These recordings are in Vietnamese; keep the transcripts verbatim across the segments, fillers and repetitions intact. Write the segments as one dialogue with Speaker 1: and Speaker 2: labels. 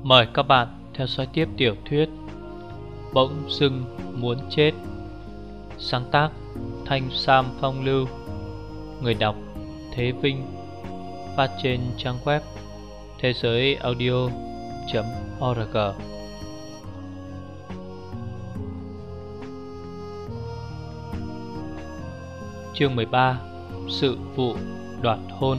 Speaker 1: Mời các bạn theo dõi tiếp tiểu thuyết Bỗng dưng muốn chết. Sáng tác Thanh Sam Phong Lưu. Người đọc Thế Vinh. Phát trên trang web thế giới audio chấm org. Chương mười ba. Sự vụ đoạt hôn.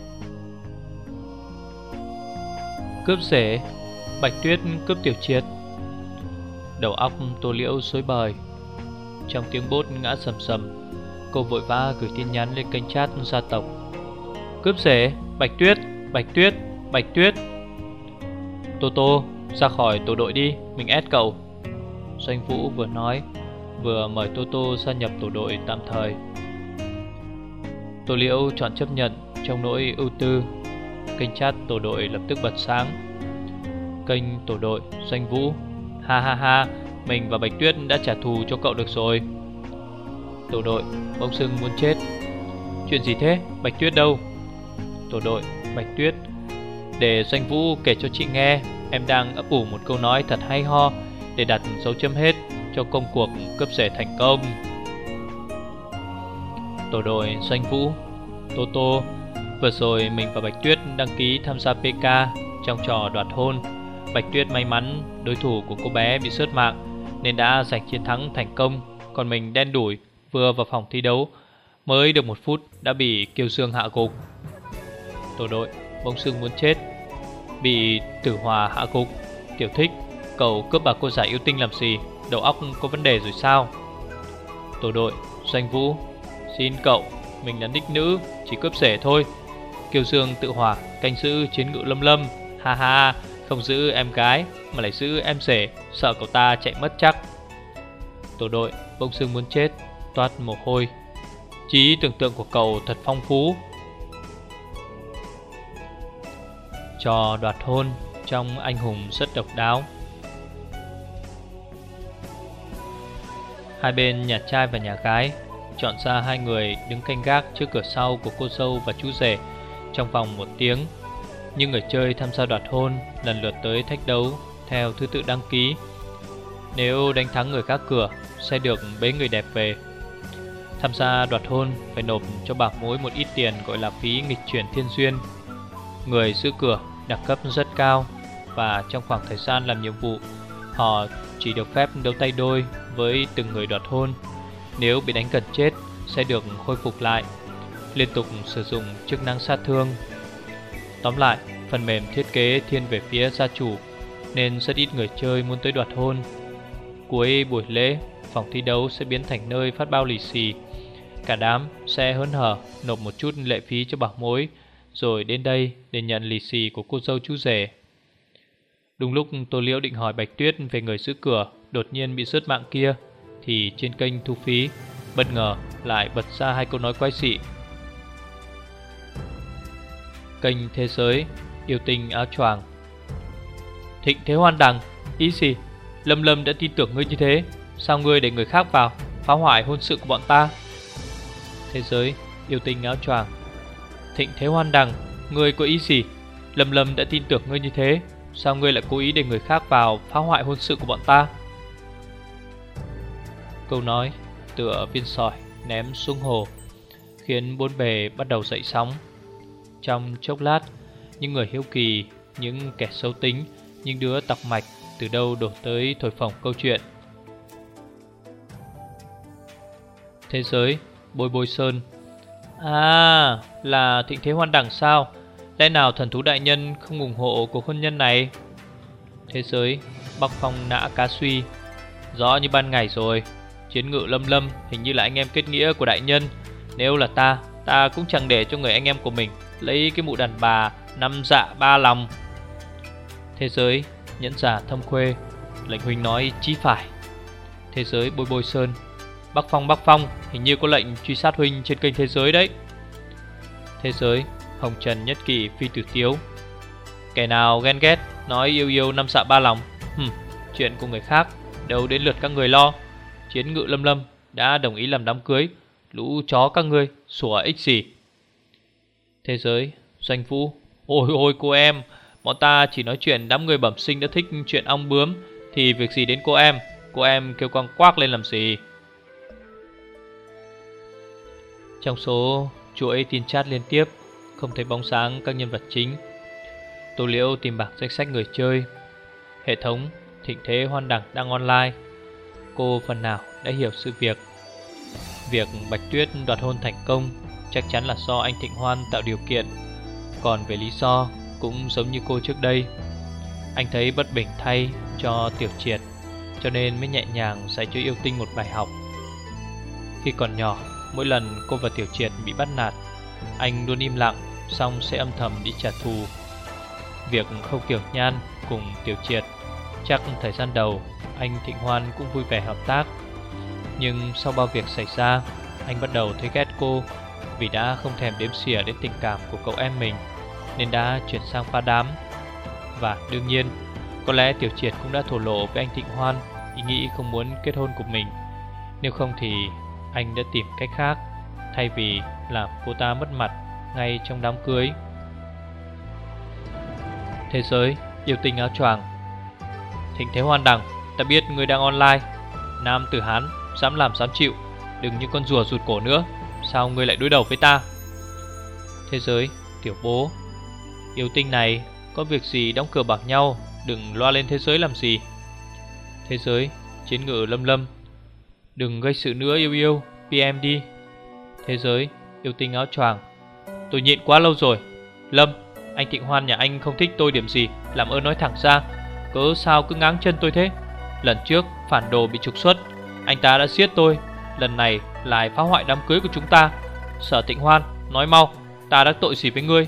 Speaker 1: Cướp rể, Bạch Tuyết cướp Tiểu Triệt. Đầu óc Tô Liễu rối bời. Trong tiếng bốt ngã sầm sầm, cô vội vã gửi tin nhắn lên kênh chat gia tộc. Cướp rể, Bạch Tuyết, Bạch Tuyết, Bạch Tuyết. Tô Tô, ra khỏi tổ đội đi, mình ép cậu. Doanh Vũ vừa nói vừa mời Tô Tô gia nhập tổ đội tạm thời. Tô Liễu chọn chấp nhận trong nỗi ưu tư. Kênh chat tổ đội lập tức bật sáng. Kênh tổ đội Doanh Vũ: ha ha ha, mình và Bạch Tuyết đã trả thù cho cậu được rồi. Tổ đội bỗng dưng muốn chết. Chuyện gì thế, Bạch Tuyết đâu? Tổ đội Bạch Tuyết: để Doanh Vũ kể cho chị nghe, em đang ấp ủ một câu nói thật hay ho để đặt dấu chấm hết cho công cuộc cướp rể thành công. Tổ đội Doanh Vũ: Tô Tô, vừa rồi mình và Bạch Tuyết đăng ký tham gia pê ca trong trò đoạt hôn. Bạch Tuyết may mắn đối thủ của cô bé bị sướt mạng nên đã giành chiến thắng thành công. Còn mình đen đủi, vừa vào phòng thi đấu mới được một phút đã bị Kiêu Dương hạ gục. Tổ đội bỗng dưng muốn chết. Bị Tử Hòa hạ gục. Tiểu Thích, cậu cướp bà cô giải yêu tinh làm gì? Đầu óc có vấn đề rồi sao? Tổ đội Doanh Vũ: xin cậu, mình là đích nữ, chỉ cướp rể thôi. Kiêu Dương Tự Hòa canh giữ chiến ngự Lâm Lâm. Ha ha, không giữ em gái mà lại giữ em rể, sợ cậu ta chạy mất chắc. Tổ đội bỗng dưng muốn chết, toát mồ hôi. Trí tưởng tượng của cậu thật phong phú. Trò đoạt hôn trong Anh Hùng rất độc đáo. Hai bên nhà trai và nhà gái chọn ra hai người đứng canh gác trước cửa sau của cô dâu và chú rể trong vòng một tiếng. Nhưng người chơi tham gia đoạt hôn lần lượt tới thách đấu theo thứ tự đăng ký. Nếu đánh thắng người gác cửa sẽ được bế người đẹp về. Tham gia đoạt hôn phải nộp cho bà mối một ít tiền gọi là phí nghịch chuyển thiên duyên. Người giữ cửa đẳng cấp rất cao, và trong khoảng thời gian làm nhiệm vụ họ chỉ được phép đấu tay đôi với từng người đoạt hôn. Nếu bị đánh gần chết sẽ được khôi phục lại, liên tục sử dụng chức năng sát thương. Tóm lại, phần mềm thiết kế thiên về phía gia chủ nên rất ít người chơi muốn tới đoạt hôn. Cuối buổi lễ, phòng thi đấu sẽ biến thành nơi phát bao lì xì. Cả đám sẽ hớn hở nộp một chút lệ phí cho bảo mối, rồi đến đây để nhận lì xì của cô dâu chú rể. Đúng lúc Tô Liễu định hỏi Bạch Tuyết về người giữ cửa đột nhiên bị rớt mạng kia, thì trên kênh thu phí bất ngờ lại bật ra hai câu nói quái dị. Kênh thế giới yêu tinh áo choàng: Thịnh Thế Hoan Đằng, ý gì? Lâm Lâm đã tin tưởng ngươi như thế, sao ngươi để người khác vào phá hoại hôn sự của bọn ta? Thế giới yêu tinh áo choàng: Thịnh Thế Hoan Đằng, ngươi có ý gì? Lâm Lâm đã tin tưởng ngươi như thế, sao ngươi lại cố ý để người khác vào phá hoại hôn sự của bọn ta? Câu nói tựa viên sỏi ném xuống hồ, khiến bốn bề bắt đầu dậy sóng. Trong chốc lát, những người hiếu kỳ, những kẻ xấu tính, những đứa tọc mạch từ đâu đổ tới thổi phồng câu chuyện. Thế giới Bôi Bôi Sơn: à, là Thịnh Thế Hoan Đằng sao? Lẽ nào thần thú đại nhân không ủng hộ cuộc hôn nhân này? Thế giới Bắc Phong Nã Cá Suy: rõ như ban ngày rồi, chiến ngự Lâm Lâm hình như là anh em kết nghĩa của đại nhân. Nếu là ta, ta cũng chẳng để cho người anh em của mình lấy cái mụ đàn bà năm dạ ba lòng. Thế giới Nhẫn Giả Thâm Khuê: lệnh huynh nói chí phải. Thế giới Bôi Bôi Sơn: Bắc Phong Bắc Phong hình như có lệnh truy sát huynh trên kênh thế giới đấy. Thế giới Hồng Trần Nhất Kỵ Phi Tử Tiếu: kẻ nào ghen ghét nói yêu yêu năm dạ ba lòng, Hừm, chuyện của người khác đâu đến lượt các người lo. Chiến ngự Lâm Lâm đã đồng ý làm đám cưới, lũ chó các ngươi sủa ích gì. Thế giới Doanh Vũ: ôi ôi cô em, Bọn ta chỉ nói chuyện đám người bẩm sinh đã thích chuyện ong bướm, thì việc gì đến cô em? Cô em kêu quang quác lên làm gì? Trong số chuỗi tin chat liên tiếp, không thấy bóng sáng các nhân vật chính. Tô Liễu tìm bảng danh sách người chơi. Hệ thống Thịnh Thế Hoan Đẳng đang online. Cô phần nào đã hiểu sự việc. Việc Bạch Tuyết đoạt hôn thành công chắc chắn là do anh Thịnh Hoan tạo điều kiện. Còn về lý do cũng giống như cô trước đây. Anh thấy bất bình thay cho Tiểu Triệt, cho nên mới nhẹ nhàng dạy cho Yêu Tinh một bài học. Khi còn nhỏ, mỗi lần cô và Tiểu Triệt bị bắt nạt, anh luôn im lặng, xong sẽ âm thầm đi trả thù. Việc Khâu Kiểu Nhan cùng Tiểu Triệt, chắc thời gian đầu anh Thịnh Hoan cũng vui vẻ hợp tác. Nhưng sau bao việc xảy ra, anh bắt đầu thấy ghét cô, vì đã không thèm đếm xỉa đến tình cảm của cậu em mình, nên đã chuyển sang phá đám. Và đương nhiên, có lẽ Tiểu Triệt cũng đã thổ lộ với anh Thịnh Hoan ý nghĩ không muốn kết hôn của mình. Nếu không thì anh đã tìm cách khác, thay vì làm cô ta mất mặt ngay trong đám cưới. Thế giới Yêu Tinh áo choàng. Thịnh Thế Hoan Đẳng, ta biết ngươi đang online. Nam tử Hán, dám làm dám chịu, đừng như con rùa rụt cổ nữa. Sao ngươi lại đối đầu với ta? Thế giới Tiểu Bố. Yêu Tinh này, có việc gì đóng cửa bảo nhau, đừng loa lên thế giới làm gì. Thế giới Chiến Ngự Lâm Lâm. Đừng gây sự nữa yêu yêu, pê em đi. Thế giới Yêu Tinh áo choàng. Tôi nhịn quá lâu rồi. Lâm, anh Thịnh Hoan nhà anh không thích tôi điểm gì, làm ơn nói thẳng ra. Cớ sao cứ ngáng chân tôi thế? Lần trước phản đồ bị trục xuất, anh ta đã giết tôi. Lần này lại phá hoại đám cưới của chúng ta. Sở Thịnh Hoan, nói mau, ta đã tội gì với ngươi?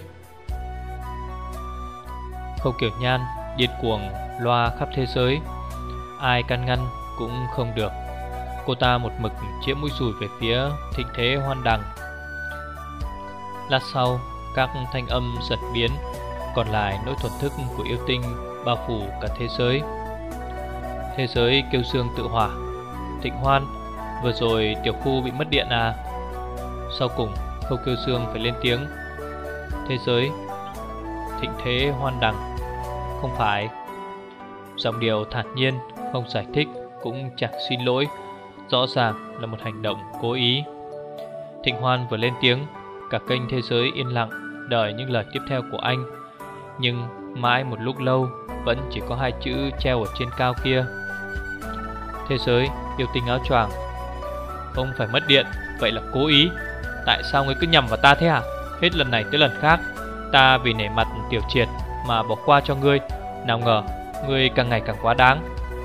Speaker 1: Khâu Kiểu Nhan điên cuồng loa khắp thế giới, ai can ngăn cũng không được. Cô ta một mực chĩa mũi dùi về phía Thịnh Thế Hoan Đằng. Lát sau, các thanh âm giật biến, còn lại nỗi thuần thức của yêu tinh bao phủ cả thế giới. Thế giới kêu xương tự hỏa. Thịnh Hoan, vừa rồi tiểu khu bị mất điện à? Sau cùng Khâu Kêu Xương phải lên tiếng. Thế giới Thịnh Thế Hoan Đằng. Không phải. Giọng điệu thản nhiên, không giải thích cũng chẳng xin lỗi, rõ ràng là một hành động cố ý. Thịnh Hoan vừa lên tiếng, cả kênh thế giới yên lặng đợi những lời tiếp theo của anh. Nhưng mãi một lúc lâu vẫn chỉ có hai chữ treo ở trên cao kia. Thế giới Yêu Tinh áo choàng. Không phải mất điện, vậy là cố ý. Tại sao ngươi cứ nhầm vào ta thế hả? Hết lần này tới lần khác, ta vì nể mặt Tiểu Triệt mà bỏ qua cho ngươi. Nào ngờ ngươi càng ngày càng quá đáng.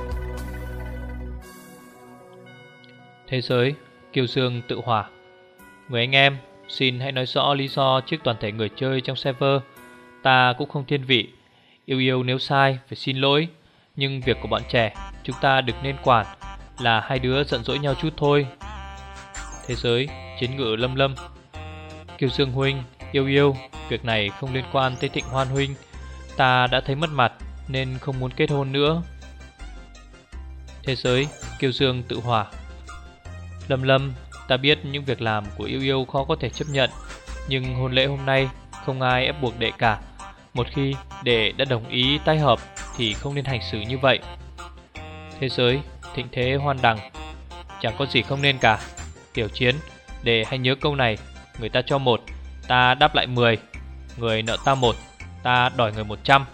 Speaker 1: Thế giới Kiêu Dương tự hỏa. Người anh em, xin hãy nói rõ lý do trước toàn thể người chơi trong server. Ta cũng không thiên vị. Yêu yêu nếu sai phải xin lỗi, nhưng việc của bọn trẻ chúng ta đừng nên quản, là hai đứa giận dỗi nhau chút thôi. Thế giới Chiến Ngự Lâm Lâm. Kiêu Dương huynh, yêu yêu, việc này không liên quan tới Thịnh Hoan huynh. Ta đã thấy mất mặt nên không muốn kết hôn nữa. Thế giới Kiêu Dương tự hỏa. Lâm Lâm, ta biết những việc làm của yêu yêu khó có thể chấp nhận, nhưng hôn lễ hôm nay không ai ép buộc đệ cả. Một khi đệ đã đồng ý tái hợp thì không nên hành xử như vậy. Thế giới Thịnh Thế Hoan Đằng. Chẳng có gì không nên cả. Tiểu Chiến, để hãy nhớ câu này. Người ta cho một, ta đáp lại mười. Người nợ ta một, ta đòi người một trăm.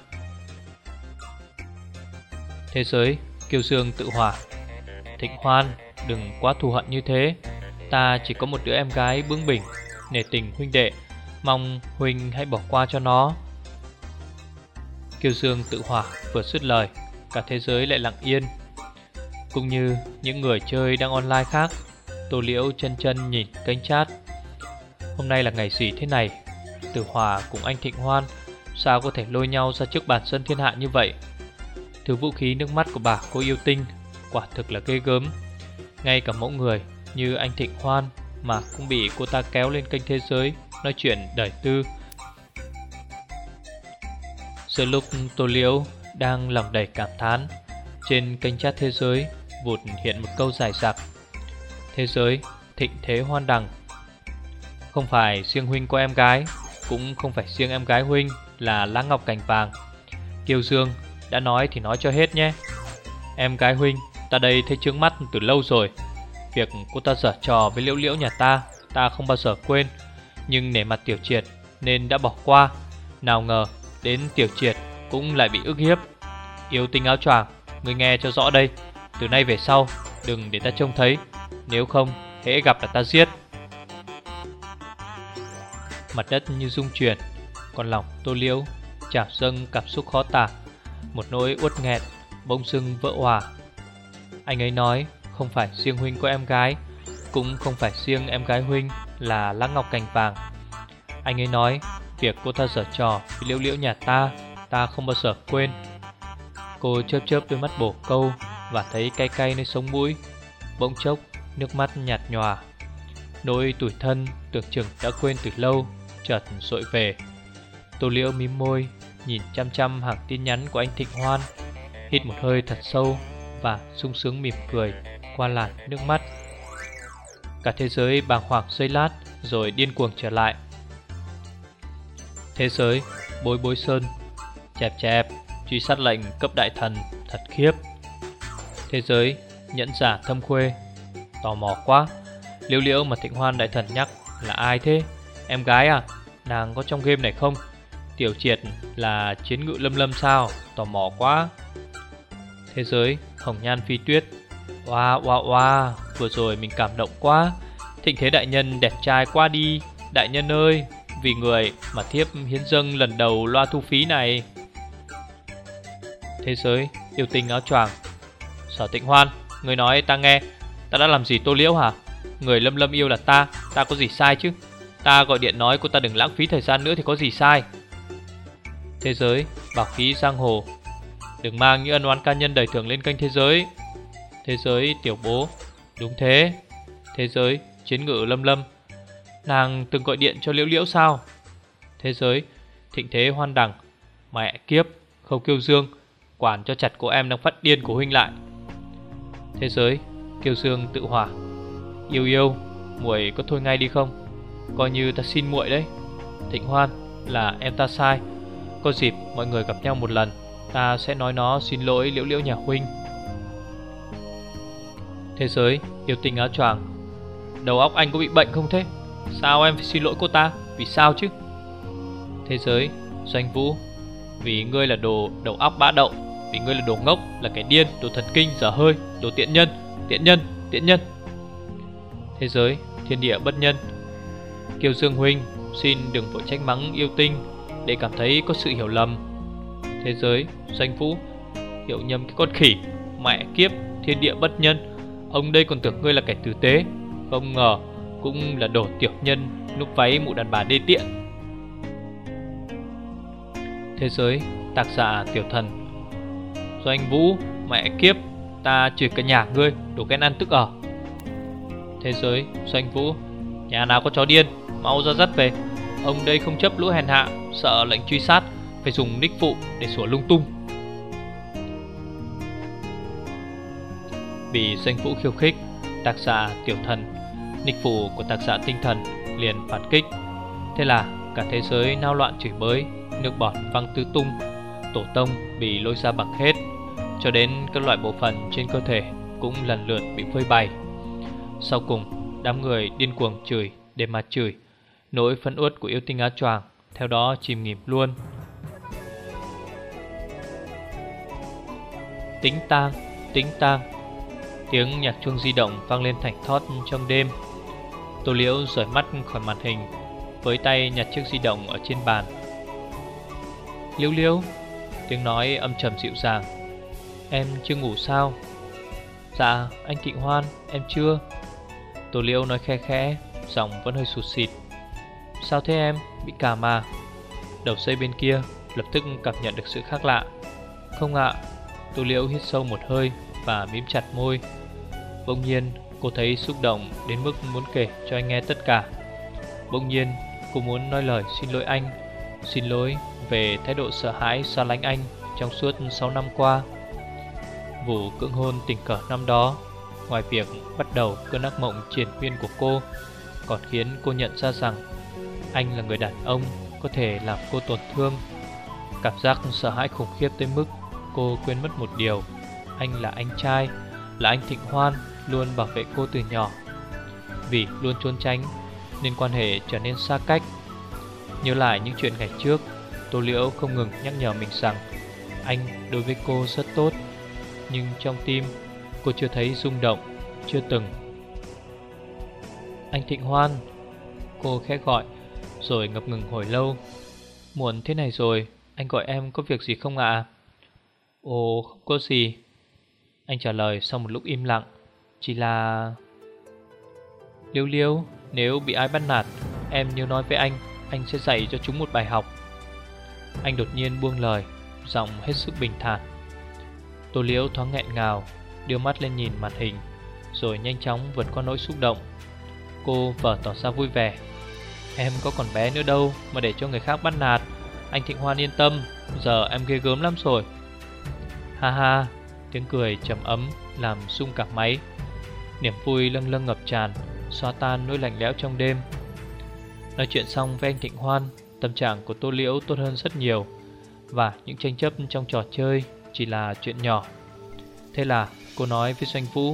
Speaker 1: Thế giới Kiêu Dương tự hỏa. Thịnh Hoan, đừng quá thù hận như thế. Ta chỉ có một đứa em gái bướng bỉnh, nể tình huynh đệ, mong huynh hãy bỏ qua cho nó. Kiêu Dương tự hỏa vừa dứt lời, cả thế giới lại lặng yên. Cũng như những người chơi đang online khác, Tô Liễu chân chân nhìn kênh chat. Hôm nay là ngày gì thế này? Tử Hòa cùng anh Thịnh Hoan sao có thể lôi nhau ra trước bàn sân thiên hạ như vậy? Thứ vũ khí nước mắt của bà cô yêu tinh quả thực là ghê gớm. Ngay cả mẫu người như anh Thịnh Hoan mà cũng bị cô ta kéo lên kênh thế giới nói chuyện đời tư. Giữa lúc Tô Liễu đang lòng đầy cảm thán, trên kênh chat thế giới vụt hiện một câu dài dặc. Thế giới Thịnh Thế Hoan Đằng. Không phải riêng huynh có em gái, cũng không phải riêng em gái huynh là lá ngọc cành vàng. Kiều Dương, đã nói thì nói cho hết nhé. Em gái huynh, ta đây thấy chướng mắt từ lâu rồi. Việc cô ta giở trò với Liễu Liễu nhà ta, ta không bao giờ quên. Nhưng nể mặt Tiểu Triệt nên đã bỏ qua. Nào ngờ đến Tiểu Triệt cũng lại bị ức hiếp. Yêu tinh áo choàng, ngươi nghe cho rõ đây. Từ nay về sau đừng để ta trông thấy. Nếu không hễ gặp là ta giết. Mặt đất như rung chuyển, còn lòng Tô Liễu trào dâng cảm xúc khó tả. Một nỗi uất nghẹn bỗng dưng vỡ òa. Anh ấy nói không phải riêng huynh có em gái, cũng không phải riêng em gái huynh là Lã Ngọc Cành Vàng. Anh ấy nói việc cô ta giở trò với Liễu Liễu nhà ta, ta không bao giờ quên. Cô chớp chớp đôi mắt bổ câu và thấy cay cay nơi sống mũi. Bỗng chốc nước mắt nhạt nhòa. Nỗi tủi thân tưởng chừng đã quên từ lâu chợt dội về. Tô Liễu mím môi, nhìn chăm chăm hàng tin nhắn của anh Thịnh Hoan, hít một hơi thật sâu và sung sướng mỉm cười qua làn nước mắt. Cả thế giới bàng hoàng giây lát rồi điên cuồng trở lại. Thế giới Bối Bối Sơn, chẹp chẹp truy sát lệnh cấp đại thần thật khiếp. Thế giới Nhẫn Giả Thâm Khuê, tò mò quá, Liễu Liễu mà Thịnh Hoan đại thần nhắc là ai thế? Em gái à? Nàng có trong game này không? Tiểu Triệt là chiến ngự Lâm Lâm sao? Tò mò quá. Thế giới Hồng Nhan Phi Tuyết, oa oa oa, vừa rồi mình cảm động quá. Thịnh Thế đại nhân đẹp trai quá đi. Đại nhân ơi, vì người mà thiếp hiến dâng lần đầu loa thu phí này. Thế giới Yêu Tinh Áo Choàng, Sở Thịnh Hoan, người nói ta nghe. Ta đã làm gì Tô Liễu hả? Người Lâm Lâm yêu là ta, ta có gì sai chứ? Ta gọi điện nói cô ta đừng lãng phí thời gian nữa thì có gì sai? Thế giới Bảo Khí Giang Hồ, đừng mang những ân oán cá nhân đầy thường lên kênh Thế giới. Thế giới Tiểu Bố, đúng thế. Thế giới Chiến ngự Lâm Lâm, nàng từng gọi điện cho Liễu Liễu sao? Thế giới Thịnh Thế Hoan Đằng, mẹ kiếp, Khâu Kiêu Dương, quản cho chặt cô em đang phát điên của huynh lại. Thế giới Kiêu Dương Tự Hỏa, yêu yêu, muội có thôi ngay đi không? Coi như ta xin muội đấy. Thịnh Hoan, là em ta sai. Có dịp mọi người gặp nhau một lần, ta sẽ nói nó xin lỗi Liễu Liễu nhà huynh. Thế giới Yêu Tinh Áo Choàng, đầu óc anh có bị bệnh không thế? Sao em phải xin lỗi cô ta? Vì sao chứ? Thế giới Doanh Vũ, vì ngươi là đồ đầu óc bã đậu. Vì ngươi là đồ ngốc, là kẻ điên, đồ thần kinh, dở hơi, đồ tiện nhân, tiện nhân, tiện nhân. Thế giới Thiên Địa Bất Nhân, Kiều Dương huynh, xin đừng vội trách mắng Yêu Tinh, để cảm thấy có sự hiểu lầm. Thế giới Doanh Vũ, hiểu nhầm cái con khỉ, mẹ kiếp, Thiên Địa Bất Nhân, ông đây còn tưởng ngươi là kẻ tử tế, không ngờ cũng là đồ tiểu nhân núp váy mụ đàn bà đê tiện. Thế giới Tạc Giả Tiểu Thần, Doanh Vũ, mẹ kiếp, ta chửi cả nhà ngươi, đồ ghen ăn tức ở. Thế giới Doanh Vũ, nhà nào có chó điên, mau ra dắt về. Ông đây không chấp lũ hèn hạ, sợ lệnh truy sát, phải dùng nick phụ để sủa lung tung. Bị Doanh Vũ khiêu khích, Tạc Giả Tiểu Thần, nick phụ của Tạc Giả Tinh Thần liền phản kích. Thế là cả thế giới nao loạn chửi bới, nước bọt văng tứ tung, tổ tông bị lôi ra bằng hết, cho đến các loại bộ phận trên cơ thể cũng lần lượt bị phơi bày. Sau cùng đám người điên cuồng chửi để mà chửi, nỗi phẫn uất của Yêu Tinh Áo Choàng theo đó chìm nghỉm luôn. Tính tang, tính tang, tiếng nhạc chuông di động vang lên thảnh thót trong đêm. Tô Liễu rời mắt khỏi màn hình, với tay nhặt chiếc di động ở trên bàn. Liễu Liễu, tiếng nói âm trầm dịu dàng, em chưa ngủ sao? Dạ anh Thịnh Hoan, em chưa. Tô Liễu nói khe khẽ, giọng vẫn hơi sụt sịt. Sao thế em, bị cảm à? Đầu dây bên kia lập tức cảm nhận được sự khác lạ. Không ạ. Tô Liễu hít sâu một hơi và mím chặt môi. Bỗng nhiên cô thấy xúc động đến mức muốn kể cho anh nghe tất cả. Bỗng nhiên cô muốn nói lời xin lỗi anh, xin lỗi về thái độ sợ hãi xa lánh anh trong suốt sáu năm qua. Vụ cưỡng hôn tình cờ năm đó, ngoài việc bắt đầu cơn ác mộng triền miên của cô, còn khiến cô nhận ra rằng anh là người đàn ông có thể làm cô tổn thương. Cảm giác sợ hãi khủng khiếp tới mức cô quên mất một điều. Anh là anh trai, là anh Thịnh Hoan, luôn bảo vệ cô từ nhỏ. Vì luôn trốn tránh nên quan hệ trở nên xa cách. Nhớ lại những chuyện ngày trước, Tô Liễu không ngừng nhắc nhở mình rằng anh đối với cô rất tốt. Nhưng trong tim cô chưa thấy rung động, chưa từng. Anh Thịnh Hoan, cô khẽ gọi, rồi ngập ngừng hồi lâu. Muộn thế này rồi, anh gọi em có việc gì không ạ? À? Ồ, không có gì, anh trả lời sau một lúc im lặng. Chỉ là... Liễu Liễu, nếu bị ai bắt nạt, em nhớ nói với anh, anh sẽ dạy cho chúng một bài học. Anh đột nhiên buông lời, giọng hết sức bình thản. Tô Liễu thoáng nghẹn ngào, đưa mắt lên nhìn màn hình, rồi nhanh chóng vượt qua nỗi xúc động. Cô vờ tỏ ra vui vẻ. Em có còn bé nữa đâu mà để cho người khác bắt nạt. Anh Thịnh Hoan yên tâm, giờ em ghê gớm lắm rồi. Ha ha, tiếng cười trầm ấm làm rung cả máy. Niềm vui lâng lâng ngập tràn, xóa tan nỗi lạnh lẽo trong đêm. Nói chuyện xong với anh Thịnh Hoan, tâm trạng của Tô Liễu tốt hơn rất nhiều. Và những tranh chấp trong trò chơi chỉ là chuyện nhỏ. Thế là cô nói với Doanh Vũ: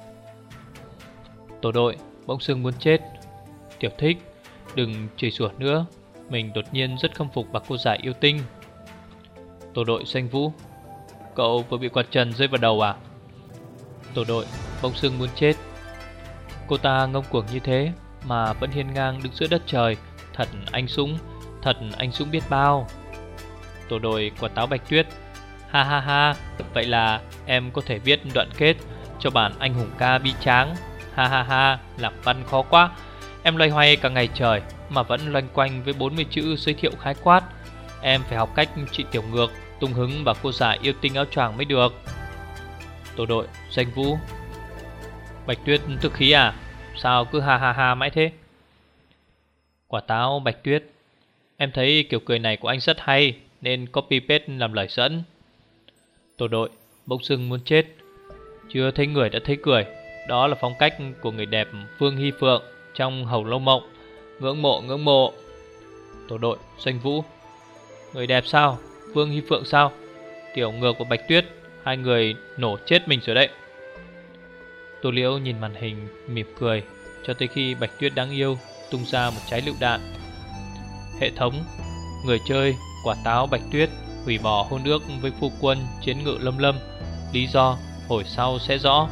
Speaker 1: Tổ đội bỗng dưng muốn chết. Tiểu Thích, đừng chửi rủa nữa, mình đột nhiên rất khâm phục bà cô giải yêu tinh. Tổ đội Doanh Vũ: Cậu vừa bị quạt trần rơi vào đầu à? Tổ đội bỗng dưng muốn chết. Cô ta ngông cuồng như thế mà vẫn hiên ngang đứng giữa đất trời. Thật anh dũng, thật anh dũng biết bao. Tổ đội Quả Táo Bạch Tuyết: Ha ha ha, vậy là em có thể viết đoạn kết cho bản anh hùng ca bi tráng. Ha ha ha, làm văn khó quá. Em loay hoay cả ngày trời mà vẫn loanh quanh với bốn mươi chữ giới thiệu khái quát. Em phải học cách chị Tiểu Ngược tung hứng và cô giải yêu tinh áo choàng mới được. Tổ đội Doanh Vũ: Bạch Tuyết thức khí à? Sao cứ ha ha ha mãi thế? Quả Táo Bạch Tuyết: Em thấy kiểu cười này của anh rất hay, nên copy paste làm lời dẫn. Tổ đội bỗng dưng muốn chết. Chưa thấy người đã thấy cười. Đó là phong cách của người đẹp Phương Hy Phượng trong Hồng Lâu Mộng. Ngưỡng mộ ngưỡng mộ. Tổ đội Doanh Vũ: Người đẹp sao? Phương Hy Phượng sao? Tiểu Ngược và Bạch Tuyết, hai người nổ chết mình rồi đấy. Tô Liễu nhìn màn hình mỉm cười cho tới khi Bạch Tuyết đáng yêu tung ra một trái lựu đạn. Hệ thống: Người chơi Quả Táo Bạch Tuyết hủy bỏ hôn ước với phu quân Chiến Ngự Lâm Lâm. Lý do hồi sau sẽ rõ.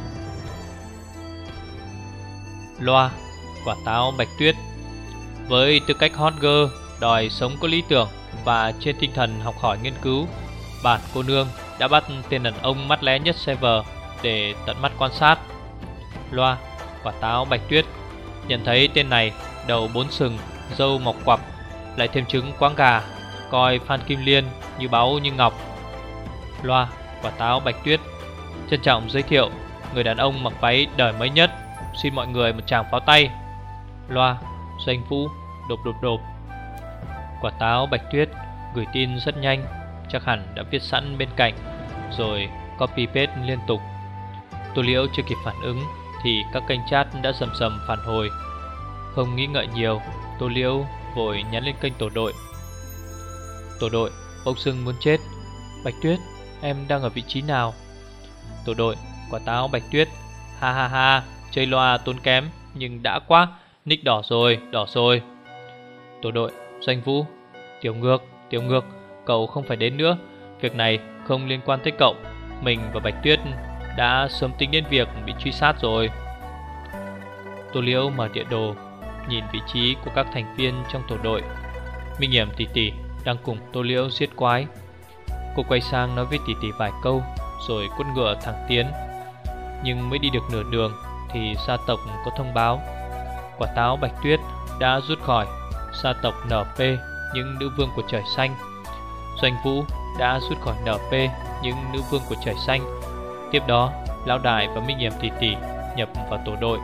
Speaker 1: Loa: Quả Táo Bạch Tuyết: Với tư cách hot girl, đòi sống có lý tưởng và trên tinh thần học hỏi nghiên cứu, bản cô nương đã bắt tên đàn ông mắt lé nhất server để tận mắt quan sát. Loa: Quả Táo Bạch Tuyết: Nhận thấy tên này đầu bốn sừng, râu mọc quặp, lại thêm trứng quáng gà, coi Phan Kim Liên như báu như ngọc. Loa: Quả Táo Bạch Tuyết: Trân trọng giới thiệu người đàn ông mặc váy đời mới nhất, xin mọi người một tràng pháo tay. Loa: Doanh Vũ đột đột đột. Quả Táo Bạch Tuyết gửi tin rất nhanh, chắc hẳn đã viết sẵn bên cạnh, rồi copy paste liên tục. Tô Liễu chưa kịp phản ứng thì các kênh chat đã rầm rầm phản hồi. Không nghĩ ngợi nhiều, Tô Liễu vội nhắn lên kênh tổ đội: Tổ đội bỗng dưng muốn chết. Bạch Tuyết, em đang ở vị trí nào? Tổ đội Quả Táo Bạch Tuyết: Ha ha ha, chơi loa tốn kém nhưng đã quá, nick đỏ rồi, đỏ rồi. Tổ đội Doanh Vũ: Tiểu Ngược, Tiểu Ngược, cậu không phải đến nữa. Việc này không liên quan tới cậu. Mình và Bạch Tuyết đã sớm tính đến việc bị truy sát rồi. Tô Liễu mở địa đồ, nhìn vị trí của các thành viên trong tổ đội. Minh Hiểm tỷ tỷ đang cùng Tô Liễu giết quái. Cô quay sang nói với tỷ tỷ vài câu, rồi quất ngựa thẳng tiến. Nhưng mới đi được nửa đường thì gia tộc có thông báo Quả Táo Bạch Tuyết đã rút khỏi gia tộc en pê, những nữ vương của trời xanh. Doanh Vũ đã rút khỏi en pê, những nữ vương của trời xanh. Tiếp đó, Lão Đại và Minh Hiểm tỷ tỷ nhập vào tổ đội.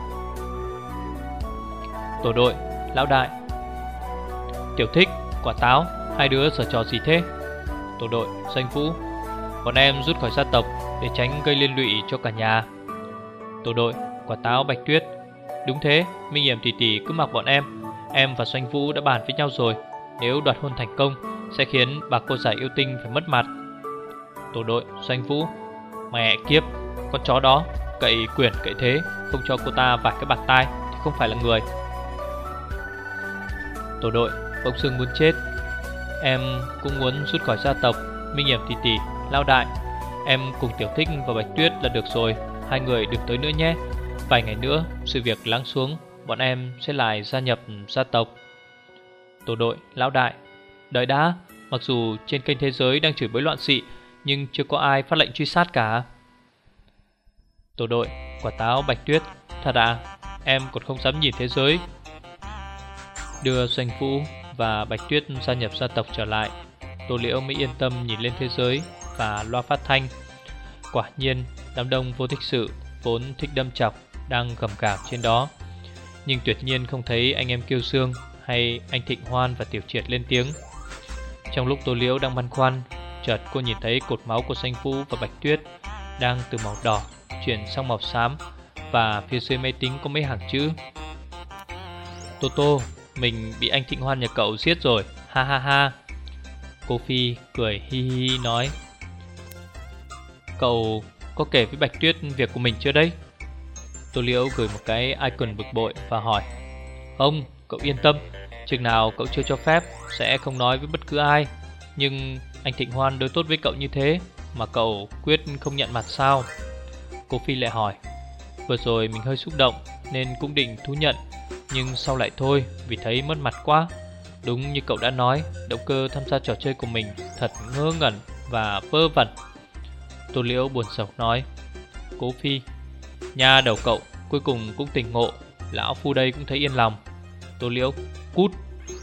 Speaker 1: Tổ đội Lão Đại: Tiểu Thích, Quả Táo, hai đứa giở trò gì thế? Tổ đội Doanh Vũ: Bọn em rút khỏi gia tộc để tránh gây liên lụy cho cả nhà. Tổ đội Quả Táo Bạch Tuyết: Đúng thế, Minh Hiểm tỷ tỷ cứ mặc bọn em. Em và Doanh Vũ đã bàn với nhau rồi, nếu đoạt hôn thành công sẽ khiến bà cô giải yêu tinh phải mất mặt. Tổ đội Doanh Vũ: Mẹ kiếp, con chó đó cậy quyền cậy thế, không cho cô ta vài cái bạt tai thì không phải là người. Tổ đội Bỗng Dưng Muốn Chết: Em cũng muốn rút khỏi gia tộc. Minh Hiểm tỷ tỷ, Lao đại, em cùng Tiểu Thích và Bạch Tuyết là được rồi, hai người đừng tới nữa nhé. Vài ngày nữa sự việc lắng xuống, bọn em sẽ lại gia nhập gia tộc. Tổ đội Lão đại: Đợi đã, mặc dù trên kênh thế giới đang chửi bới loạn xị, nhưng chưa có ai phát lệnh truy sát cả. Tổ đội Quả Táo Bạch Tuyết: Thật à, em còn không dám nhìn thế giới. Đưa Doanh Vũ và Bạch Tuyết gia nhập gia tộc trở lại, Tô Liễu mới yên tâm nhìn lên thế giới và loa phát thanh. Quả nhiên đám đông vô thích sự vốn thích đâm chọc đang gầm gào trên đó, nhưng tuyệt nhiên không thấy anh em Kiêu Dương hay anh Thịnh Hoan và Tiểu Triệt lên tiếng. Trong lúc Tô Liễu đang băn khoăn, chợt cô nhìn thấy cột máu của Doanh Vũ và Bạch Tuyết đang từ màu đỏ chuyển sang màu xám, và phía dưới máy tính có mấy hàng chữ: Tô Tô, mình bị anh Thịnh Hoan nhà cậu giết rồi, ha ha ha. Cô Phi cười hi hi hi nói: Cậu có kể với Bạch Tuyết việc của mình chưa đấy? Tô Liễu gửi một cái icon bực bội và hỏi: Không, cậu yên tâm, chừng nào cậu chưa cho phép sẽ không nói với bất cứ ai. Nhưng anh Thịnh Hoan đối tốt với cậu như thế mà cậu quyết không nhận mặt sao? Cô Phi lại hỏi: Vừa rồi mình hơi xúc động nên cũng định thú nhận, nhưng sau lại thôi vì thấy mất mặt quá. Đúng như cậu đã nói, động cơ tham gia trò chơi của mình thật ngơ ngẩn và vơ vẩn. Tô Liễu buồn sầu nói: Cố Phi, nhà đầu cậu cuối cùng cũng tỉnh ngộ, lão phu đây cũng thấy yên lòng. Tô Liễu: Cút.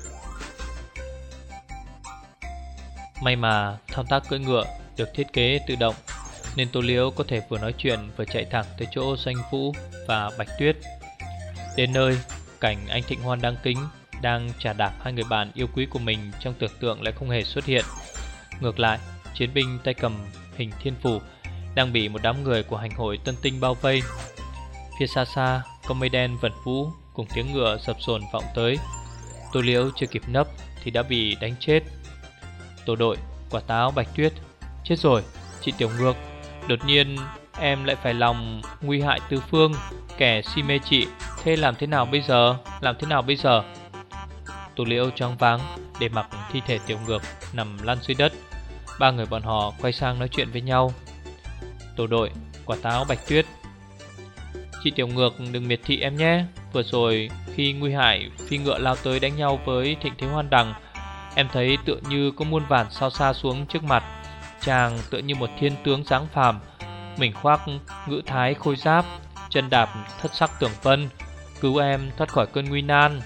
Speaker 1: May mà thao tác cưỡi ngựa được thiết kế tự động, nên Tô Liễu có thể vừa nói chuyện vừa chạy thẳng tới chỗ Doanh Vũ và Bạch Tuyết. Đến nơi, cảnh anh Thịnh Hoan đang kính đang chà đạp hai người bạn yêu quý của mình trong tưởng tượng lại không hề xuất hiện. Ngược lại, chiến binh tay cầm hình thiên phủ đang bị một đám người của hành hội Tân Tinh bao vây. Phía xa xa có mây đen vẩn vũ cùng tiếng ngựa sập sồn vọng tới. Tô Liễu chưa kịp nấp thì đã bị đánh chết. Tổ đội Quả Táo Bạch Tuyết: Chết rồi, chị Tiểu Ngược, đột nhiên em lại phải lòng nguy hại tứ phương, kẻ si mê chị, thế làm thế nào bây giờ? Làm thế nào bây giờ? Tô Liễu choáng váng để mặc thi thể Tiểu Ngược nằm lăn dưới đất. Ba người bọn họ quay sang nói chuyện với nhau. Tổ đội Quả Táo Bạch Tuyết: Chị Tiểu Ngược đừng miệt thị em nhé. Vừa rồi khi nguy hại phi ngựa lao tới đánh nhau với Thịnh Thế Hoan Đằng, em thấy tựa như có muôn vàn sao xa xuống trước mặt. Chàng tựa như một thiên tướng dáng phàm, mình khoác ngự thái khôi giáp, chân đạp thất sắc tưởng vân, cứu em thoát khỏi cơn nguy nan.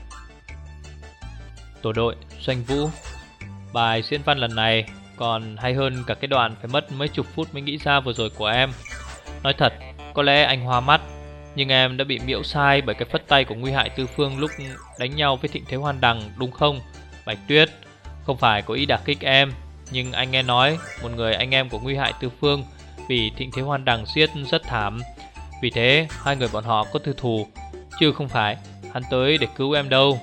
Speaker 1: Tổ đội Doanh Vũ: Bài diễn văn lần này còn hay hơn cả cái đoạn phải mất mấy chục phút mới nghĩ ra vừa rồi của em. Nói thật, có lẽ anh hoa mắt, nhưng em đã bị miễu sai bởi cái phất tay của nguy hại tư phương lúc đánh nhau với Thịnh Thế Hoan Đằng, đúng không? Bạch Tuyết, không phải có ý đả kích em, nhưng anh nghe nói một người anh em của nguy hại tư phương bị Thịnh Thế Hoan Đằng giết rất thảm. Vì thế hai người bọn họ có tư thù, chứ không phải hắn tới để cứu em đâu.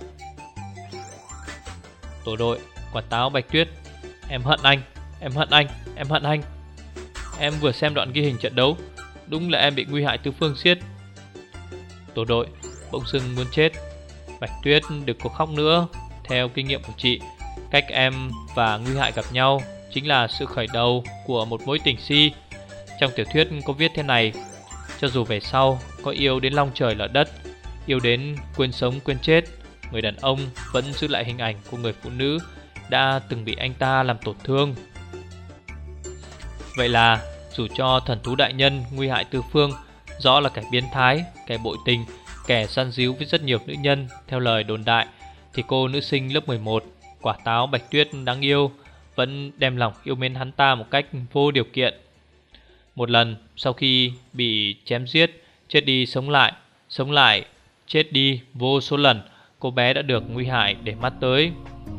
Speaker 1: Tổ đội Quả Táo Bạch Tuyết: Em hận anh, em hận anh, em hận anh. Em vừa xem đoạn ghi hình trận đấu, đúng là em bị nguy hại tứ phương giết. Tổ đội Bỗng Dưng Muốn Chết: Bạch Tuyết đừng có khóc nữa. Theo kinh nghiệm của chị, cách em và nguy hại gặp nhau chính là sự khởi đầu của một mối tình si. Trong tiểu thuyết có viết thế này: cho dù về sau có yêu đến long trời lở đất, yêu đến quên sống quên chết, người đàn ông vẫn giữ lại hình ảnh của người phụ nữ đã từng bị anh ta làm tổn thương. Vậy là dù cho thần thú đại nhân nguy hại tư phương rõ là kẻ biến thái, kẻ bội tình, kẻ săn díu với rất nhiều nữ nhân theo lời đồn đại, thì cô nữ sinh lớp mười một Quả Táo Bạch Tuyết đáng yêu vẫn đem lòng yêu mến hắn ta một cách vô điều kiện. Một lần sau khi bị chém giết, chết đi sống lại, sống lại, chết đi vô số lần, cô bé đã được nguy hại để mắt tới.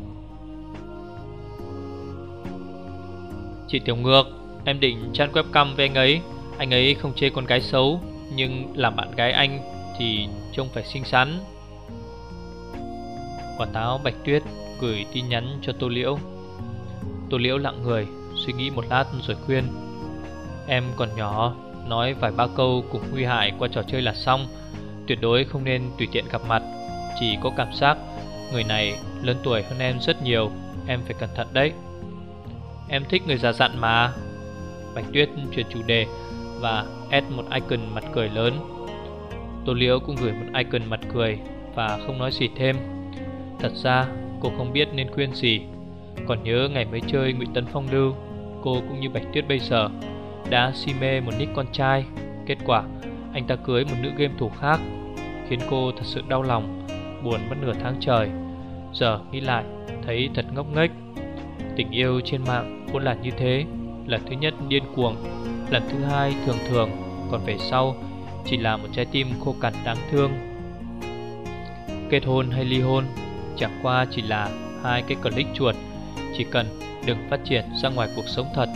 Speaker 1: Chị Tiểu Ngược, em định chat webcam với anh ấy. Anh ấy không chê con gái xấu, nhưng làm bạn gái anh thì trông phải xinh xắn. Quả Táo Bạch Tuyết: gửi tin nhắn cho Tô Liễu. Tô Liễu lặng người, suy nghĩ một lát rồi khuyên: Em còn nhỏ, nói vài ba câu cùng Huy Hải qua trò chơi là xong. Tuyệt đối không nên tùy tiện gặp mặt. Chỉ có cảm giác người này lớn tuổi hơn em rất nhiều, em phải cẩn thận đấy. Em thích người già dặn mà. Bạch Tuyết chuyển chủ đề và add một icon mặt cười lớn. Tô Liễu cũng gửi một icon mặt cười và không nói gì thêm. Thật ra cô không biết nên khuyên gì. Còn nhớ ngày mới chơi Ngụy Tấn Phong Lưu, cô cũng như Bạch Tuyết bây giờ đã si mê một nick con trai. Kết quả anh ta cưới một nữ game thủ khác, khiến cô thật sự đau lòng, buồn mất nửa tháng trời. Giờ nghĩ lại thấy thật ngốc nghếch. Tình yêu trên mạng vốn là như thế. Lần thứ nhất điên cuồng, lần thứ hai thường thường, còn về sau chỉ là một trái tim khô cằn đáng thương. Kết hôn hay ly hôn chẳng qua chỉ là hai cái click chuột, chỉ cần đừng phát triển ra ngoài cuộc sống thật.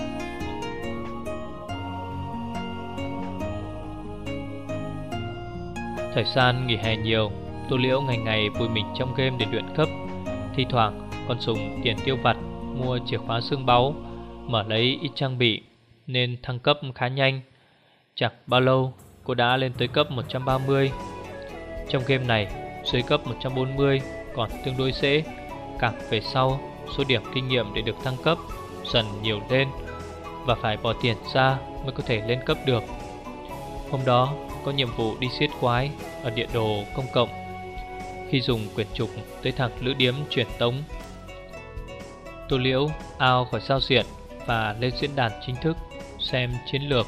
Speaker 1: Thời gian nghỉ hè nhiều, Tô Liễu ngày ngày vùi mình trong game để luyện cấp. Thi thoảng còn dùng tiền tiêu vặt mua chìa khóa xương báu, mở lấy ít trang bị, nên thăng cấp khá nhanh. Chẳng bao lâu cô đã lên tới cấp một trăm ba mươi. Trong game này, dưới cấp một trăm bốn mươi còn tương đối dễ. Càng về sau, số điểm kinh nghiệm để được thăng cấp dần nhiều lên, và phải bỏ tiền ra mới có thể lên cấp được. Hôm đó có nhiệm vụ đi giết quái ở địa đồ công cộng. Khi dùng quyển trục tới thẳng lữ điếm truyền tống, Tô Liễu ao khỏi giao diện và lên diễn đàn chính thức xem chiến lược.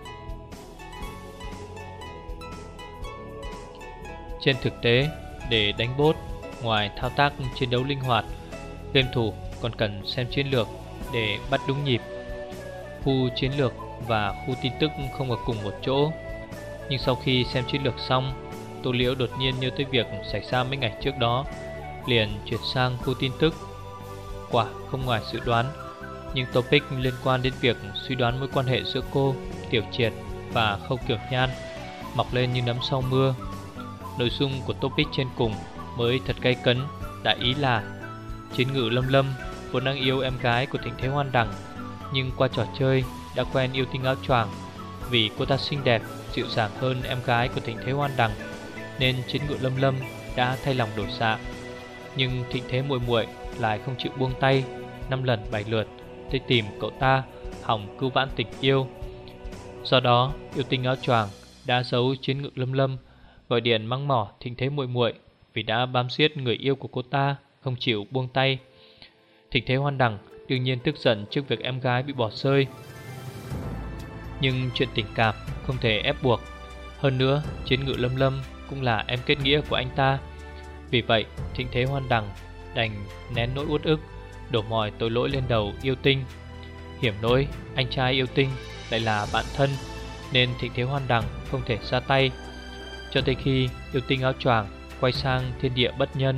Speaker 1: Trên thực tế, để đánh boss, ngoài thao tác chiến đấu linh hoạt, game thủ còn cần xem chiến lược để bắt đúng nhịp. Khu chiến lược và khu tin tức không ở cùng một chỗ. Nhưng sau khi xem chiến lược xong, Tô Liễu đột nhiên nhớ tới việc xảy ra mấy ngày trước đó, liền chuyển sang khu tin tức. Quả không ngoài dự đoán, nhưng topic liên quan đến việc suy đoán mối quan hệ giữa cô, Tiểu Triệt và Khâu Kiểu Nhan mọc lên như nấm sau mưa. Nội dung của topic trên cùng mới thật gay cấn, đại ý là Chiến Ngự Lâm Lâm vốn đang yêu em gái của Thịnh Thế Hoan Đằng, nhưng qua trò chơi đã quen yêu tinh áo choàng. Vì cô ta xinh đẹp, dịu dàng hơn em gái của Thịnh Thế Hoan Đằng, nên Chiến Ngự Lâm Lâm đã thay lòng đổi dạ. Nhưng Thịnh Thế muội muội lại không chịu buông tay, năm lần bảy lượt tới tìm cậu ta hòng cứu vãn tình yêu. Do đó, yêu tinh áo choàng đã giấu Chiến Ngự Lâm Lâm, gọi điện mắng mỏ Thịnh Thế muội muội vì đã bám giết người yêu của cô ta, không chịu buông tay. Thịnh Thế Hoan Đằng đương nhiên tức giận trước việc em gái bị bỏ rơi, nhưng chuyện tình cảm không thể ép buộc. Hơn nữa, Chiến Ngự Lâm Lâm cũng là em kết nghĩa của anh ta. Vì vậy, Thịnh Thế Hoan Đằng đành nén nỗi uất ức, đổ mọi tội lỗi lên đầu yêu tinh. Hiểm nỗi, anh trai yêu tinh lại là bạn thân, nên Thịnh Thế Hoan Đằng không thể ra tay, cho tới khi yêu tinh áo choàng quay sang thiên địa bất nhân.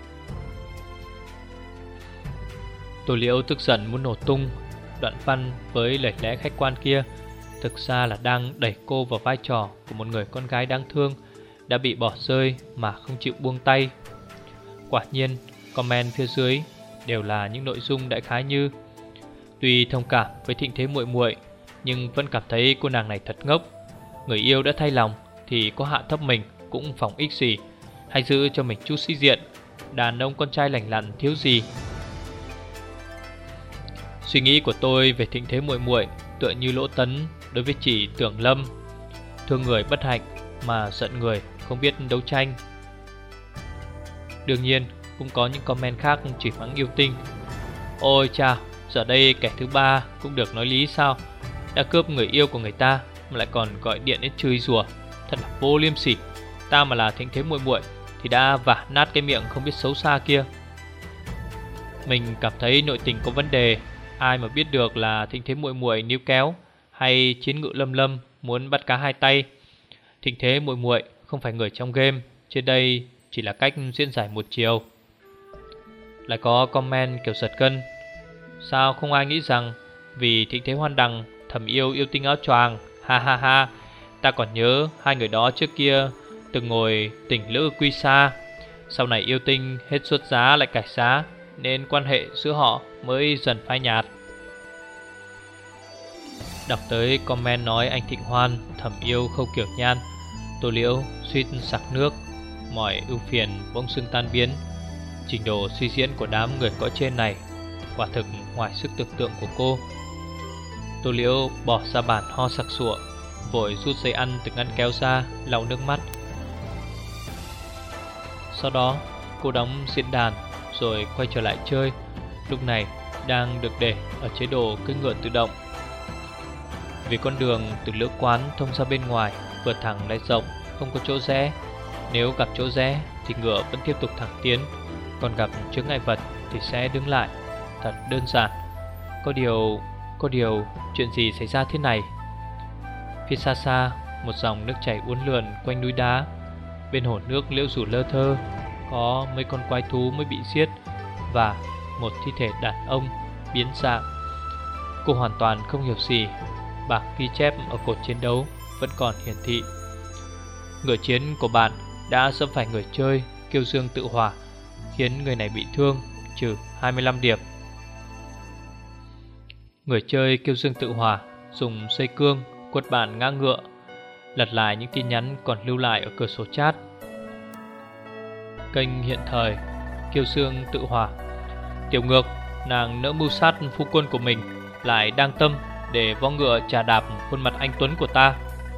Speaker 1: Tô Liễu tức giận muốn nổ tung. Đoạn văn với lời lẽ khách quan kia thực ra là đang đẩy cô vào vai trò của một người con gái đáng thương đã bị bỏ rơi mà không chịu buông tay. Quả nhiên, comment phía dưới đều là những nội dung đại khái như: tuy thông cảm với Thịnh Thế muội muội, nhưng vẫn cảm thấy cô nàng này thật ngốc. Người yêu đã thay lòng thì có hạ thấp mình cũng phòng ích gì, hay giữ cho mình chút sĩ diện. Đàn ông con trai lành lặn thiếu gì. Suy nghĩ của tôi về Thịnh Thế muội muội tựa như Lỗ Tấn đối với chị Tưởng Lâm: thương người bất hạnh mà giận người không biết đấu tranh. Đương nhiên cũng có những comment khác chỉ mắng yêu tinh: ôi chà, giờ đây kẻ thứ ba cũng được nói lý sao? Đã cướp người yêu của người ta mà lại còn gọi điện đến chửi rủa, thật là vô liêm sỉ. Ta mà là Thịnh Thế muội muội thì đã vả nát cái miệng không biết xấu xa kia. Mình cảm thấy nội tình có vấn đề. Ai mà biết được là Thịnh Thế muội muội níu kéo, hay Chiến Ngự Lâm Lâm muốn bắt cá hai tay. Thịnh Thế muội muội không phải người trong game, trên đây chỉ là cách diễn giải một chiều. Lại có comment kiểu giật gân: sao không ai nghĩ rằng vì Thịnh Thế Hoan Đằng thầm yêu yêu tinh áo choàng? Ha ha ha. Ta còn nhớ hai người đó trước kia từng ngồi tỉnh lữ quy xa. Sau này yêu tinh hết xuất giá lại cải giá, nên quan hệ giữa họ mới dần phai nhạt. Đọc tới comment nói anh Thịnh Hoan thầm yêu Khâu Kiểu Nhan, Tô Liễu suýt sặc nước. Mọi ưu phiền bỗng dưng tan biến. Trình độ suy diễn của đám người cõi trên này quả thực ngoài sức tưởng tượng của cô. Tô Liễu bỏ ra bàn ho sặc sụa, vội rút giấy ăn từ ngăn kéo ra, lau nước mắt. Sau đó cô đóng diễn đàn rồi quay trở lại chơi. Lúc này đang được để ở chế độ cưỡi ngựa tự động. Vì con đường từ lữ quán thông ra bên ngoài vừa thẳng lại rộng, không có chỗ rẽ. Nếu gặp chỗ rẽ thì ngựa vẫn tiếp tục thẳng tiến, còn gặp chướng ngại vật thì sẽ đứng lại. Thật đơn giản. Có điều, có điều chuyện gì xảy ra thế này? Phía xa xa, một dòng nước chảy uốn lượn quanh núi đá. Bên hồ nước liễu rủ lơ thơ, có mấy con quái thú mới bị giết và một thi thể đàn ông biến dạng. Cô hoàn toàn không hiểu gì. Bảng ghi chép ở cột chiến đấu vẫn còn hiển thị: ngựa chiến của bạn đã xâm phải người chơi Kiêu Dương Tự Hỏa, khiến người này bị thương, trừ hai mươi lăm điểm. Người chơi Kiêu Dương Tự Hỏa dùng dây cương quật bạn ngã ngựa. Lật lại những tin nhắn còn lưu lại ở cửa sổ chat. Kênh hiện thời Kiêu Dương Tự Hỏa: Tiểu Ngược, nàng nỡ mưu sát phu quân của mình, lại đang tâm để vó ngựa chà đạp khuôn mặt anh tuấn của ta.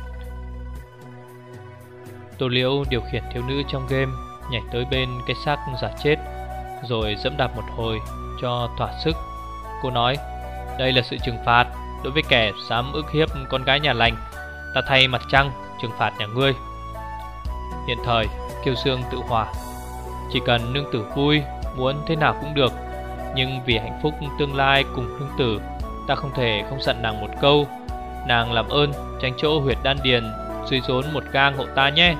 Speaker 1: Tô Liễu điều khiển thiếu nữ trong game nhảy tới bên cái xác giả chết, rồi dẫm đạp một hồi cho thỏa sức. Cô nói: đây là sự trừng phạt đối với kẻ dám ức hiếp con gái nhà lành. Ta thay mặt trăng trừng phạt nhà ngươi. Hiện thời Kiêu Dương Tự Hỏa: chỉ cần nương tử vui, muốn thế nào cũng được. Nhưng vì hạnh phúc tương lai cùng nương tử, ta không thể không dặn nàng một câu. Nàng làm ơn tránh chỗ huyệt đan điền, suy rốn một gang hộ ta nhé.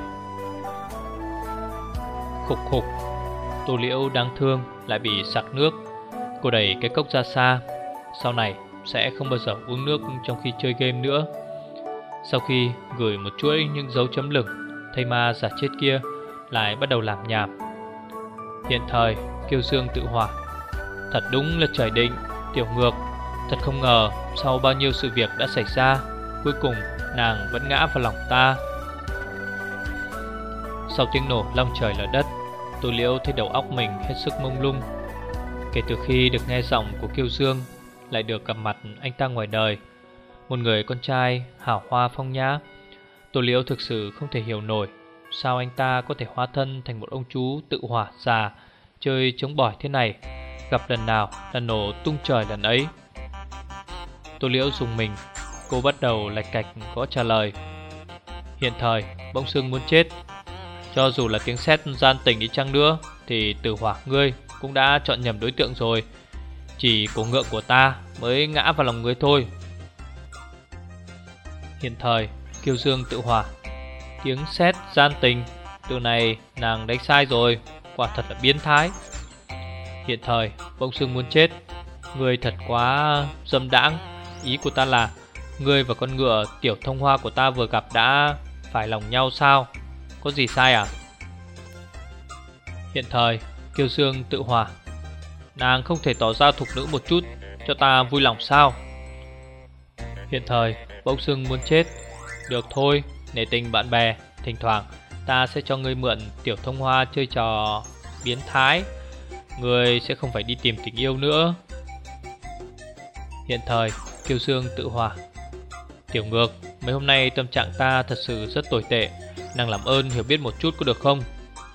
Speaker 1: Khục khục. Tô Liễu đáng thương lại bị sặc nước. Cô đẩy cái cốc ra xa. Sau này sẽ không bao giờ uống nước trong khi chơi game nữa. Sau khi gửi một chuỗi những dấu chấm lửng, thây ma giả chết kia lại bắt đầu làm nhảm. Hiện thời Kiêu Dương Tự Hỏa: thật đúng là trời định. Tiểu Ngược, thật không ngờ sau bao nhiêu sự việc đã xảy ra, cuối cùng nàng vẫn ngã vào lòng ta. Sau tiếng nổ long trời lở đất, Tô Liễu thấy đầu óc mình hết sức mông lung. Kể từ khi được nghe giọng của Kiêu Dương, lại được gặp mặt anh ta ngoài đời, một người con trai hào hoa phong nhã, Tô Liễu thực sự không thể hiểu nổi sao anh ta có thể hóa thân thành một ông chú tự hỏa già chơi chống bỏi thế này. Gặp lần nào là nổ tung trời lần ấy. Tô Liễu dùng mình. Cô bắt đầu lạch cạch gõ trả lời. Hiện thời bỗng dưng muốn chết. Cho dù là tiếng sét gian tình đi chăng nữa thì Tử Hỏa ngươi cũng đã chọn nhầm đối tượng rồi. Chỉ cổ ngựa của ta mới ngã vào lòng ngươi thôi. Hiện thời Kiêu Dương Tự Hỏa: tiếng sét gian tình, từ này nàng đánh sai rồi, quả thật là biến thái. Hiện thời bỗng dưng muốn chết. Ngươi thật quá dâm đãng. Ý của ta là ngươi và con ngựa Tiểu Thông Hoa của ta vừa gặp đã phải lòng nhau sao? Có gì sai à? Hiện thời Kiêu Dương Tự Hỏa: nàng không thể tỏ ra thục nữ một chút cho ta vui lòng sao? Hiện thời bỗng dưng muốn chết. Được thôi, nể tình bạn bè, thỉnh thoảng ta sẽ cho ngươi mượn Tiểu Thông Hoa chơi trò biến thái. Ngươi sẽ không phải đi tìm tình yêu nữa. Hiện thời Kiêu Dương Tự Hỏa: Tiểu Ngược, mấy hôm nay tâm trạng ta thật sự rất tồi tệ. Nàng làm ơn hiểu biết một chút có được không?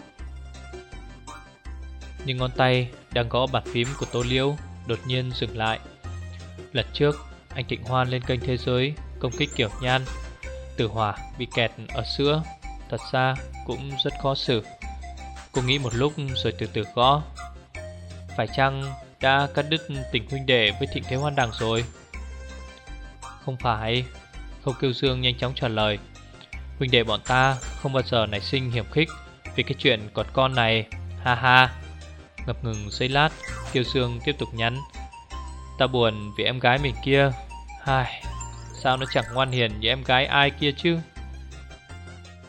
Speaker 1: Nhưng ngón tay đang gõ bàn phím của Tô Liễu đột nhiên dừng lại. Lần trước anh Thịnh Hoan lên kênh Thế Giới công kích Kiểu Nhan, Tử Hỏa bị kẹt ở sữa. Thật ra cũng rất khó xử. Cô nghĩ một lúc rồi từ từ gõ. Phải chăng đã cắt đứt tình huynh đệ với Thịnh Thế Hoan Đằng rồi? Không phải. Khâu Kiêu Dương nhanh chóng trả lời. Huynh đệ bọn ta không bao giờ nảy sinh hiểm khích vì cái chuyện còn con này. Ha ha. Ngập ngừng giây lát, Kiêu Dương tiếp tục nhắn. Ta buồn vì em gái mình kia. Hai, sao nó chẳng ngoan hiền như em gái ai kia chứ?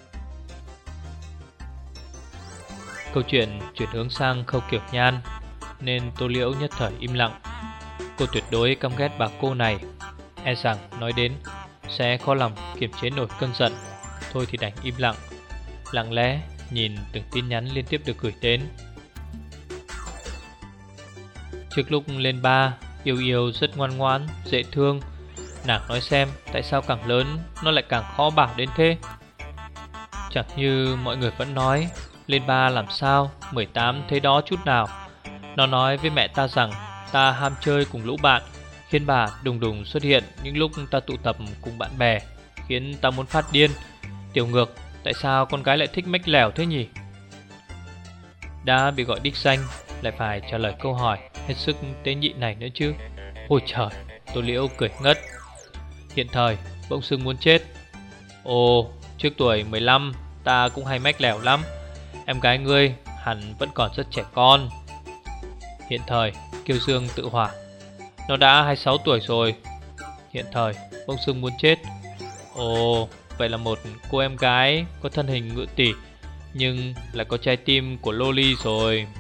Speaker 1: Câu chuyện chuyển hướng sang Khâu Kiểu Nhan. nên Tô Liễu nhất thời im lặng. Cô tuyệt đối căm ghét bà cô này, e rằng nói đến sẽ khó lòng kiềm chế nổi cơn giận. Thôi thì đành im lặng, lặng lẽ nhìn từng tin nhắn liên tiếp được gửi đến. Trước lúc lên ba, Yêu Yêu rất ngoan ngoãn, dễ thương. Nàng nói xem tại sao càng lớn nó lại càng khó bảo đến thế. Chẳng như mọi người vẫn nói lên ba làm sao mười tám thấy đó chút nào. Nó nói với mẹ ta rằng ta ham chơi cùng lũ bạn, khiến bà đùng đùng xuất hiện những lúc ta tụ tập cùng bạn bè, khiến ta muốn phát điên. Tiểu Ngược, tại sao con gái lại thích mách lèo thế nhỉ? Đã bị gọi đích danh lại phải trả lời câu hỏi hết sức tế nhị này nữa chứ. Ôi trời, Tô Liễu cười ngất. Hiện thời bỗng sưng muốn chết. Ồ, trước tuổi mười lăm ta cũng hay mách lèo lắm. Em gái ngươi hẳn vẫn còn rất trẻ con. Hiện thời Kiêu Dương tự hỏa. Nó đã hai mươi sáu tuổi rồi. Hiện thời bỗng sưng muốn chết. Ồ, vậy là một cô em gái có thân hình ngự tỷ nhưng lại có trái tim của loli rồi.